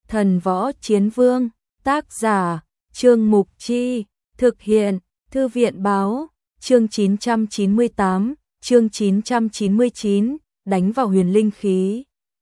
Thần Võ Chiến Vương, tác giả, Trương Mục Chi, thực hiện, Thư viện Báo, chương 998, chương 999, đánh vào huyền linh khí.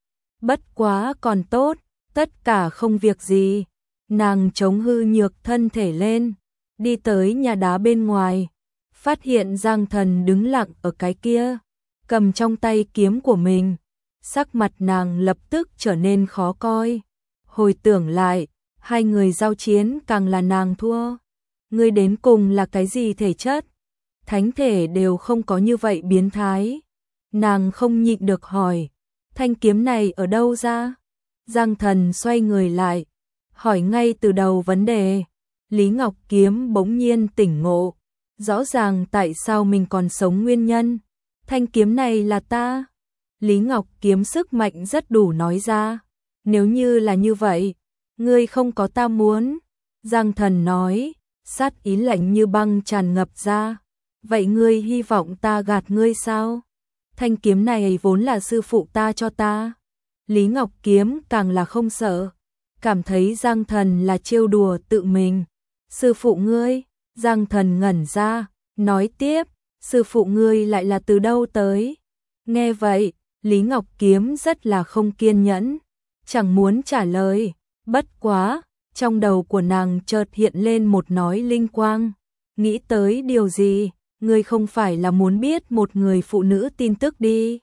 Bất quá còn tốt, tất cả không việc gì. Nàng chống hư nhược thân thể lên, đi tới nhà đá bên ngoài, phát hiện Giang Thần đứng lặng ở cái kia, cầm trong tay kiếm của mình. Sắc mặt nàng lập tức trở nên khó coi. Hồi tưởng lại, hai người giao chiến càng là nàng thua. Ngươi đến cùng là cái gì thể chất? Thánh thể đều không có như vậy biến thái. Nàng không nhịn được hỏi, thanh kiếm này ở đâu ra? Giang Thần xoay người lại, hỏi ngay từ đầu vấn đề. Lý Ngọc Kiếm bỗng nhiên tỉnh ngộ, rõ ràng tại sao mình còn sống nguyên nhân. Thanh kiếm này là ta. Lý Ngọc Kiếm sức mạnh rất đủ nói ra. Nếu như là như vậy, ngươi không có ta muốn. Giang Thần nói, sát ý lạnh như băng tràn ngập ra. Vậy ngươi hy vọng ta gạt ngươi sao? Thanh kiếm này vốn là sư phụ ta cho ta. Lý Ngọc Kiếm càng là không sợ, cảm thấy Giang Thần là trêu đùa tự mình. Sư phụ ngươi? Giang Thần ngẩn ra, nói tiếp, sư phụ ngươi lại là từ đâu tới? Nghe vậy, Lý Ngọc Kiếm rất là không kiên nhẫn, chẳng muốn trả lời. Bất quá, trong đầu của nàng chợt hiện lên một nói linh quang. Nghĩ tới điều gì? Ngươi không phải là muốn biết một người phụ nữ tin tức đi?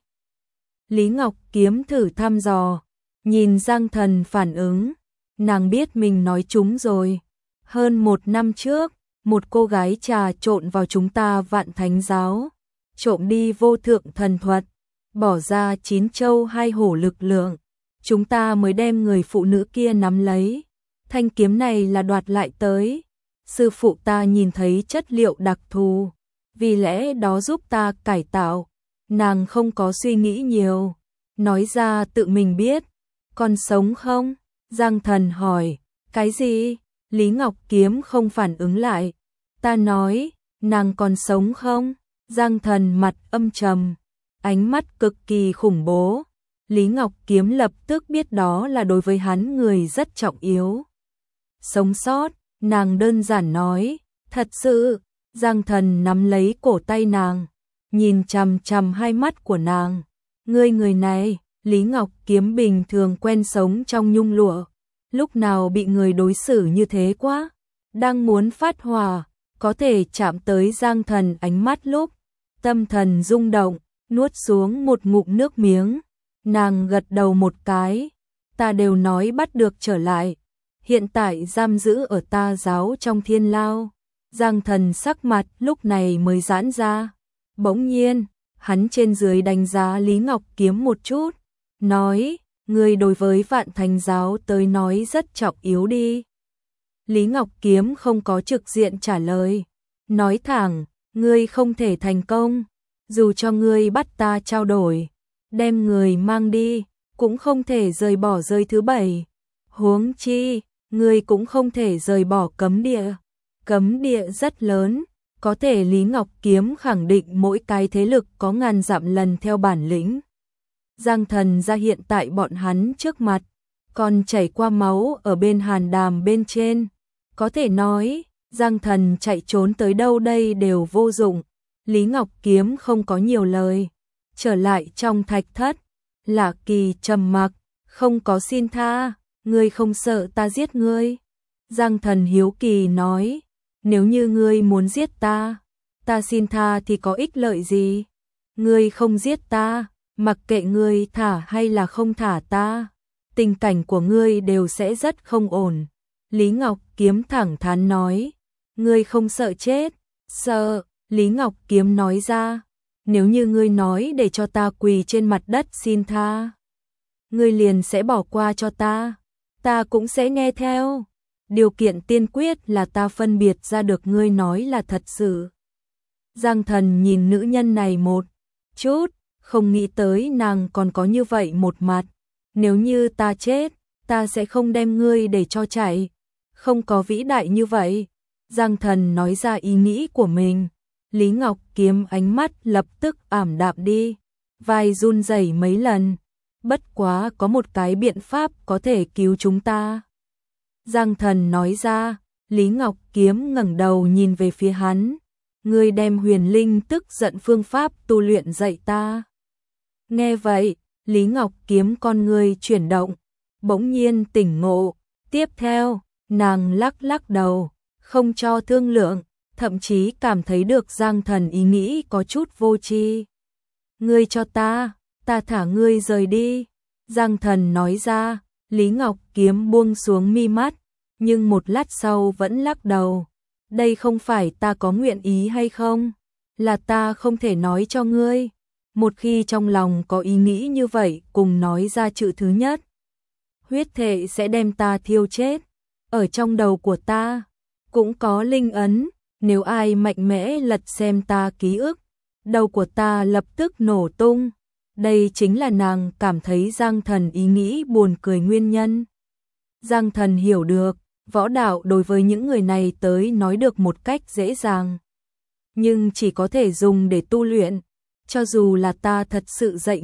Lý Ngọc Kiếm thử thăm dò, nhìn Giang Thần phản ứng. Nàng biết mình nói trúng rồi. Hơn 1 năm trước, một cô gái trà trộn vào chúng ta Vạn Thánh Giáo, trộm đi vô thượng thần thuật, bỏ ra 9 châu 2 hổ lực lượng. Chúng ta mới đem người phụ nữ kia nắm lấy. Thanh kiếm này là đoạt lại tới. Sư phụ ta nhìn thấy chất liệu đặc thù, vì lẽ đó giúp ta cải tạo. Nàng không có suy nghĩ nhiều, nói ra tự mình biết. Còn sống không? Giang Thần hỏi. Cái gì? Lý Ngọc Kiếm không phản ứng lại. Ta nói, nàng còn sống không? Giang Thần mặt âm trầm, ánh mắt cực kỳ khủng bố. Lý Ngọc Kiếm lập tức biết đó là đối với hắn người rất trọng yếu. Sống sót, nàng đơn giản nói. Thật sự? Giang Thần nắm lấy cổ tay nàng, nhìn chằm chằm hai mắt của nàng. Ngươi người này, Lý Ngọc Kiếm bình thường quen sống trong nhung lụa, lúc nào bị người đối xử như thế quá. Đang muốn phát hỏa, có thể chạm tới Giang Thần ánh mắt lúc, tâm thần rung động, nuốt xuống một ngụm nước miếng. Nàng gật đầu một cái. Ta đều nói bắt được trở lại, hiện tại giam giữ ở ta giáo trong thiên lao. Giang Thần sắc mặt lúc này mới giãn ra. Bỗng nhiên, hắn trên dưới đánh giá Lý Ngọc Kiếm một chút, nói, ngươi đối với Vạn Thánh Giáo tới nói rất trọng yếu đi. Lý Ngọc Kiếm không có trực diện trả lời, nói thẳng, ngươi không thể thành công, dù cho ngươi bắt ta trao đổi, đem người mang đi, cũng không thể rời bỏ giới thứ 7. Huống chi, ngươi cũng không thể rời bỏ cấm địa. Cấm địa rất lớn, có thể Lý Ngọc Kiếm khẳng định mỗi cái thế lực có ngàn dặm lần theo bản lĩnh. Giang Thần ra hiện tại bọn hắn trước mặt, còn chảy qua máu ở bên hàn đàm bên trên. Có thể nói, Giang Thần chạy trốn tới đâu đây đều vô dụng. Lý Ngọc Kiếm không có nhiều lời, trở lại trong thạch thất. Lạ Kỳ trầm mặc, không có xin tha. Ngươi không sợ ta giết ngươi? Giang Thần hiếu kỳ nói, nếu như ngươi muốn giết ta, ta xin tha thì có ích lợi gì? Ngươi không giết ta, mặc kệ ngươi thả hay là không thả ta, tình cảnh của ngươi đều sẽ rất không ổn. Lý Ngọc Kiếm thẳng thắn nói, ngươi không sợ chết? Sợ. Lý Ngọc Kiếm nói ra, nếu như ngươi nói để cho ta quỳ trên mặt đất xin tha, ngươi liền sẽ bỏ qua cho ta, ta cũng sẽ nghe theo. Điều kiện tiên quyết là ta phân biệt ra được ngươi nói là thật sự. Giang Thần nhìn nữ nhân này một chút, không nghĩ tới nàng còn có như vậy một mặt. Nếu như ta chết, ta sẽ không đem ngươi để cho chạy. Không có vĩ đại như vậy. Giang Thần nói ra ý nghĩ của mình. Lý Ngọc Kiếm ánh mắt lập tức ảm đạm đi, vai run rẩy mấy lần. bất quá có một cái biện pháp có thể cứu chúng ta. Giang Thần nói ra. Lý Ngọc Kiếm ngẩng đầu nhìn về phía hắn. Ngươi đem huyền linh tức giận phương pháp tu luyện dạy ta. Nghe vậy, Lý Ngọc Kiếm con ngươi chuyển động, bỗng nhiên tỉnh ngộ. Tiếp theo, nàng lắc lắc đầu, không cho thương lượng, thậm chí cảm thấy được Giang Thần ý nghĩ có chút vô tri. Ngươi cho ta thả ngươi rời đi. Giang Thần nói ra. Lý Ngọc Kiếm buông xuống mi mắt, nhưng một lát sau vẫn lắc đầu. Đây không phải ta có nguyện ý hay không, là ta không thể nói cho ngươi. Một khi trong lòng có ý nghĩ như vậy, cùng nói ra chữ thứ nhất, huyết thể sẽ đem ta thiêu chết. Ở trong đầu của ta cũng có linh ấn, nếu ai mạnh mẽ lật xem ta ký ức, đầu của ta lập tức nổ tung. Đây chính là nàng cảm thấy Giang Thần ý nghĩ buồn cười nguyên nhân. Giang Thần hiểu được, võ đạo đối với những người này tới nói được một cách dễ dàng, nhưng chỉ có thể dùng để tu luyện. Cho dù là ta thật sự dạy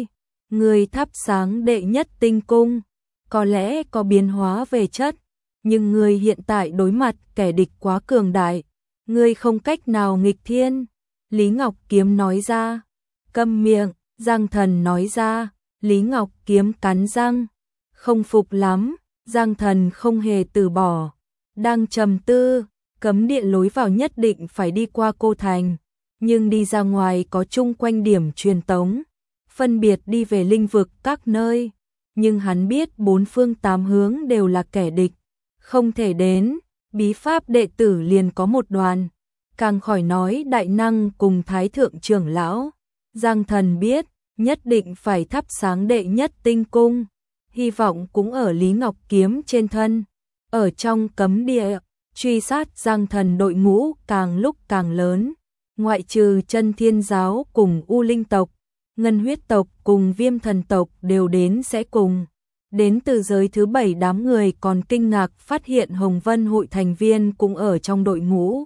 ngươi thắp sáng đệ nhất tinh cung, có lẽ có biến hóa về chất, nhưng ngươi hiện tại đối mặt kẻ địch quá cường đại, ngươi không cách nào nghịch thiên. Lý Ngọc Kiếm nói ra. Câm miệng. Giang Thần nói ra. Lý Ngọc Kiếm cắn răng, không phục lắm. Giang Thần không hề từ bỏ, đang trầm tư. Cấm địa lối vào nhất định phải đi qua cô thành, nhưng đi ra ngoài có chung quanh điểm truyền tống, phân biệt đi về linh vực các nơi. Nhưng hắn biết bốn phương tám hướng đều là kẻ địch, không thể đến. Bí pháp đệ tử liền có một đoàn, càng khỏi nói đại năng cùng thái thượng trưởng lão. Giang Thần biết, nhất định phải thắp sáng đệ nhất tinh cung, hy vọng cũng ở Lý Ngọc Kiếm trên thân. Ở trong cấm địa, truy sát Giang Thần đội ngũ càng lúc càng lớn, ngoại trừ Chân Thiên giáo cùng U Linh tộc, Ngân Huyết tộc cùng Viêm Thần tộc đều đến sẽ cùng. Đến từ giới thứ 7 đám người còn kinh ngạc phát hiện Hồng Vân hội thành viên cũng ở trong đội ngũ.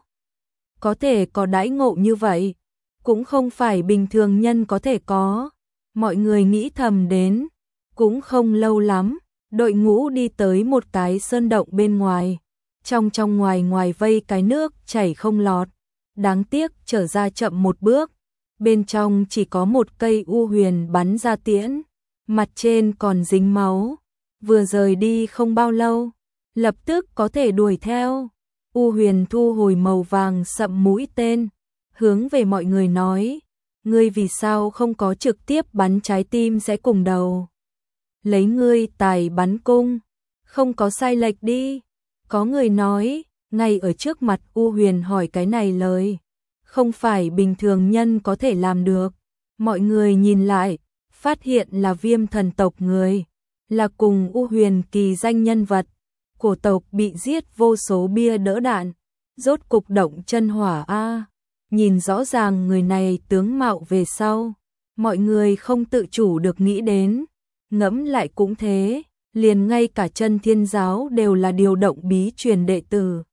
Có thể có đãi ngộ như vậy, cũng không phải bình thường nhân có thể có. Mọi người nghĩ thầm đến, cũng không lâu lắm, đội ngũ đi tới một cái sơn động bên ngoài. Trong ngoài vây cái nước chảy không lọt, đáng tiếc trở ra chậm một bước. Bên trong chỉ có một cây u huyền bắn ra tiễn, mặt trên còn dính máu. Vừa rời đi không bao lâu, lập tức có thể đuổi theo. U huyền thu hồi màu vàng sậm mũi tên, hướng về mọi người nói. Ngươi vì sao không có trực tiếp bắn trái tim sẽ cùng đầu? Lấy ngươi tài bắn cung, không có sai lệch đi. Có người nói, ngay ở trước mặt U huyền hỏi cái này lời, không phải bình thường nhân có thể làm được. Mọi người nhìn lại, phát hiện là Viêm Thần tộc người, là cùng U huyền kỳ danh nhân vật. Cổ tộc bị giết vô số bia đỡ đạn, rốt cục động chân hỏa a. Nhìn rõ ràng người này tướng mạo về sau, mọi người không tự chủ được nghĩ đến. Ngẫm lại cũng thế, liền ngay cả Chân Thiên giáo đều là điều động bí truyền đệ tử.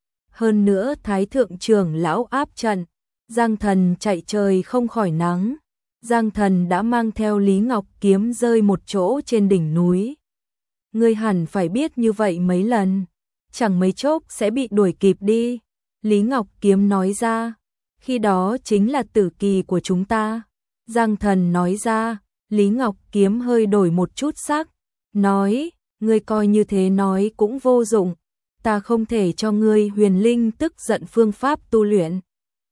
Hơn nữa thái thượng trưởng lão áp trận, Giang Thần chạy trời không khỏi nắng. Giang Thần đã mang theo Lý Ngọc Kiếm rơi một chỗ trên đỉnh núi. Ngươi hẳn phải biết như vậy mấy lần, chẳng mấy chốc sẽ bị đuổi kịp đi. Lý Ngọc Kiếm nói ra. Khi đó chính là tử kỳ của chúng ta. Giang Thần nói ra. Lý Ngọc Kiếm hơi đổi một chút sắc, nói, ngươi coi như thế nói cũng vô dụng, ta không thể cho ngươi huyền linh tức giận phương pháp tu luyện.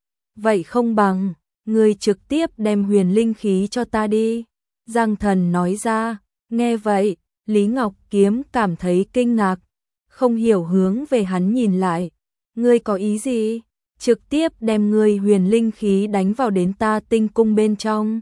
Vậy không bằng, ngươi trực tiếp đem huyền linh khí cho ta đi. Giang Thần nói ra. Nghe vậy, Lý Ngọc Kiếm cảm thấy kinh ngạc, không hiểu hướng về hắn nhìn lại. Ngươi có ý gì? Trực tiếp đem ngươi huyền linh khí đánh vào đến ta tinh cung bên trong.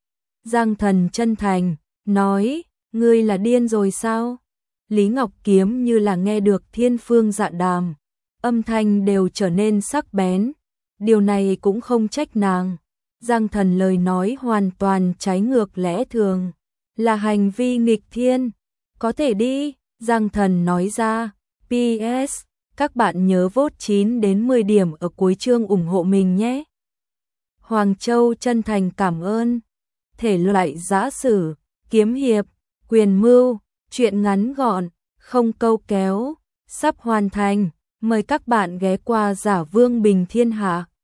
Giang Thần chân thành, nói, ngươi là điên rồi sao? Lý Ngọc Kiếm như là nghe được thiên phương dạ đàm, âm thanh đều trở nên sắc bén. Điều này cũng không trách nàng. Giang Thần lời nói hoàn toàn trái ngược lẽ thường, là hành vi nghịch thiên. Có thể đi, Giang Thần nói ra. PS, các bạn nhớ vote 9 đến 10 điểm ở cuối chương ủng hộ mình nhé. Hoàng Châu chân thành cảm ơn. Thể loại giã sử, kiếm hiệp, quyền mưu, truyện ngắn gọn, không câu kéo, sắp hoàn thành. Mời các bạn ghé qua Giả Vương Bình Thiên Hạ.